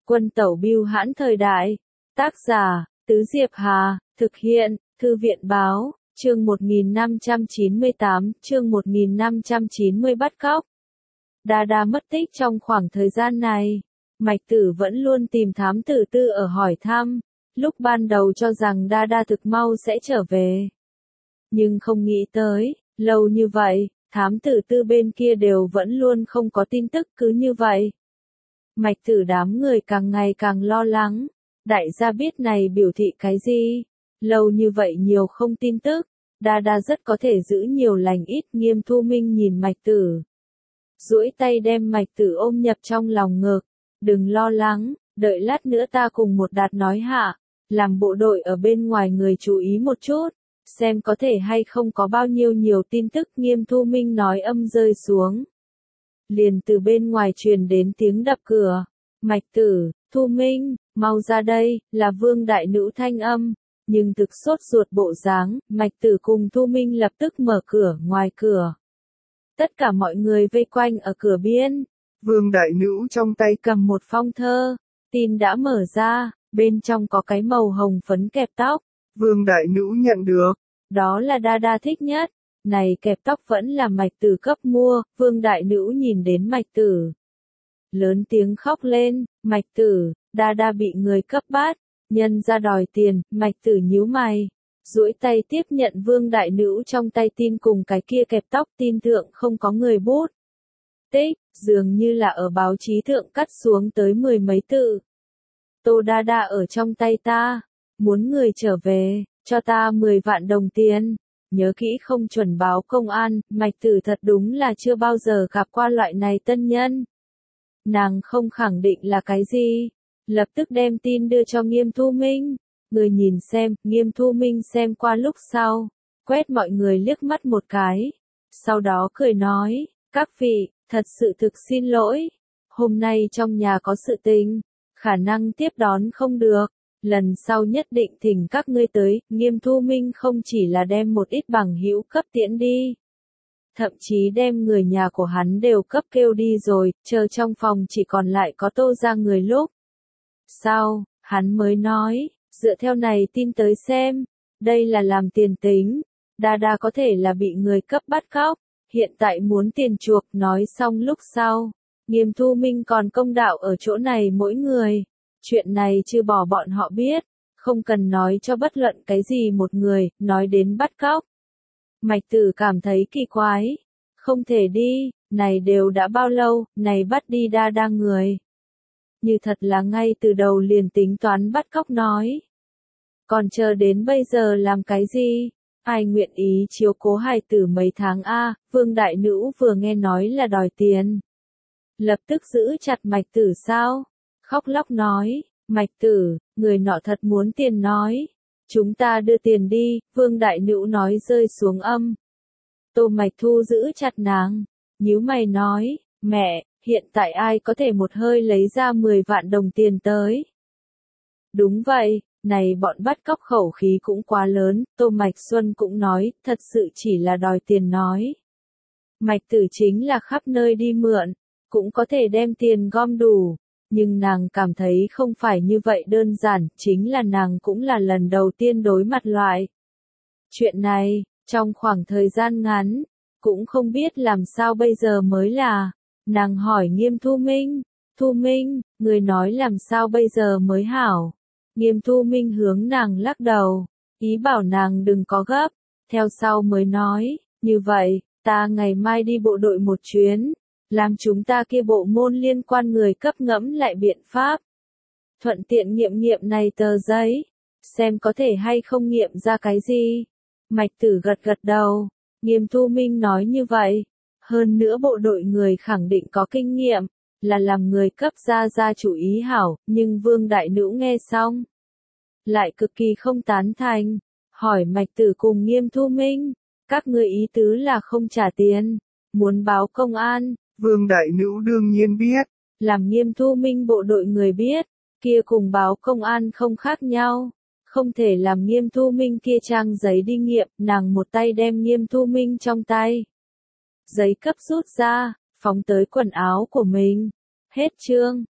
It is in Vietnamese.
Quân tẩu bưu hãn thời đại. Tác giả, Tứ Diệp Hà, thực hiện, Thư viện báo, chương 1598, chương 1590 bắt cóc. Đa Đa mất tích trong khoảng thời gian này. Mạch Tử vẫn luôn tìm thám tử Tư ở hỏi thăm, lúc ban đầu cho rằng Đa Đa thực mau sẽ trở về. Nhưng không nghĩ tới, lâu như vậy, thám tử Tư bên kia đều vẫn luôn không có tin tức cứ như vậy. Mạch Tử đám người càng ngày càng lo lắng, đại gia biết này biểu thị cái gì? Lâu như vậy nhiều không tin tức, Đa Đa rất có thể giữ nhiều lành ít. Nghiêm Thu Minh nhìn Mạch Tử, duỗi tay đem Mạch Tử ôm nhập trong lòng ngực. Đừng lo lắng, đợi lát nữa ta cùng một Đạt nói hạ, làm bộ đội ở bên ngoài người chú ý một chút, xem có thể hay không có bao nhiêu nhiều tin tức. Nghiêm Thu Minh nói âm rơi xuống, liền từ bên ngoài truyền đến tiếng đập cửa. Mạch Tử, Thu Minh, mau ra đây, là Vương Đại Nữ thanh âm, nhưng thực sốt ruột bộ dáng. Mạch Tử cùng Thu Minh lập tức mở cửa. Ngoài cửa, tất cả mọi người vây quanh ở cửa biên. Vương Đại Nữ trong tay cầm một phong thơ, tin đã mở ra, bên trong có cái màu hồng phấn kẹp tóc. Vương Đại Nữ nhận được, đó là Đa Đa thích nhất, này kẹp tóc vẫn là Mạch Tử cấp mua. Vương Đại Nữ nhìn đến Mạch Tử, lớn tiếng khóc lên. Mạch Tử, Đa Đa bị người cấp bắt, nhân ra đòi tiền. Mạch Tử nhíu mày, duỗi tay tiếp nhận Vương Đại Nữ trong tay tin cùng cái kia kẹp tóc. Tin thượng không có người bút tích, dường như là ở báo chí thượng cắt xuống tới 10 mấy tự. Tô Đa Đa ở trong tay ta, muốn người trở về, cho ta 10 vạn đồng tiền, nhớ kỹ không chuẩn báo công an. Mạch Tử thật đúng là chưa bao giờ gặp qua loại này tân nhân. Nàng không khẳng định là cái gì, lập tức đem tin đưa cho Nghiêm Thu Minh. Người nhìn xem. Nghiêm Thu Minh xem qua lúc sau, quét mọi người liếc mắt một cái, sau đó cười nói, các vị, thật sự thực xin lỗi, hôm nay trong nhà có sự tình, khả năng tiếp đón không được, lần sau nhất định thỉnh các ngươi tới. Nghiêm Thu Minh không chỉ là đem một ít bằng hữu cấp tiễn đi, thậm chí đem người nhà của hắn đều cấp kêu đi rồi, chờ trong phòng chỉ còn lại có Tô ra người. Lúc sau, hắn mới nói, dựa theo này tin tới xem, đây là làm tiền tính, Đa Đa có thể là bị người cấp bắt cóc, hiện tại muốn tiền chuộc. Nói xong lúc sau, Nghiêm Thu Minh còn công đạo ở chỗ này mỗi người, chuyện này chưa bỏ bọn họ biết, không cần nói cho bất luận cái gì một người. Nói đến bắt cóc, Mạch Tử cảm thấy kỳ quái, không thể đi, này đều đã bao lâu, này bắt đi Đa Đa người, như thật là ngay từ đầu liền tính toán bắt cóc nói. Còn chờ đến bây giờ làm cái gì? Ai nguyện ý chiếu cố hài tử mấy tháng a? Vương Đại Nữ vừa nghe nói là đòi tiền, lập tức giữ chặt Mạch Tử sao, khóc lóc nói, Mạch Tử, người nọ thật muốn tiền nói, chúng ta đưa tiền đi. Vương Đại Nữ nói rơi xuống âm. Tô Mạch Thu giữ chặt nàng, nhíu mày nói, mẹ, hiện tại ai có thể một hơi lấy ra 10 vạn đồng tiền tới? Đúng vậy, này bọn bắt cóc khẩu khí cũng quá lớn. Tô Mạch Xuân cũng nói, thật sự chỉ là đòi tiền nói. Mạch Tử chính là khắp nơi đi mượn, cũng có thể đem tiền gom đủ, nhưng nàng cảm thấy không phải như vậy đơn giản, chính là nàng cũng là lần đầu tiên đối mặt loại chuyện này, trong khoảng thời gian ngắn, cũng không biết làm sao bây giờ mới là. Nàng hỏi Nghiêm Thu Minh, Thu Minh, người nói làm sao bây giờ mới hảo? Nghiêm Thu Minh hướng nàng lắc đầu, ý bảo nàng đừng có gấp, theo sau mới nói, như vậy, ta ngày mai đi bộ đội một chuyến, làm chúng ta kia bộ môn liên quan người cấp ngẫm lại biện pháp. Thuận tiện nghiệm nghiệm này tờ giấy, xem có thể hay không nghiệm ra cái gì. Mạch Tử gật gật đầu, Nghiêm Thu Minh nói như vậy, hơn nữa bộ đội người khẳng định có kinh nghiệm, là làm người cấp ra chủ ý hảo. Nhưng Vương Đại Nữ nghe xong, lại cực kỳ không tán thành, hỏi Mạch Tử cùng Nghiêm Thu Minh, các ngươi ý tứ là không trả tiền, muốn báo công an? Vương Đại Nữ đương nhiên biết, làm Nghiêm Thu Minh bộ đội người biết, kia cùng báo công an không khác nhau, không thể làm Nghiêm Thu Minh kia trang giấy đi nghiệm. Nàng một tay đem Nghiêm Thu Minh trong tay giấy cấp rút ra, phóng tới quần áo của mình. Hết chương.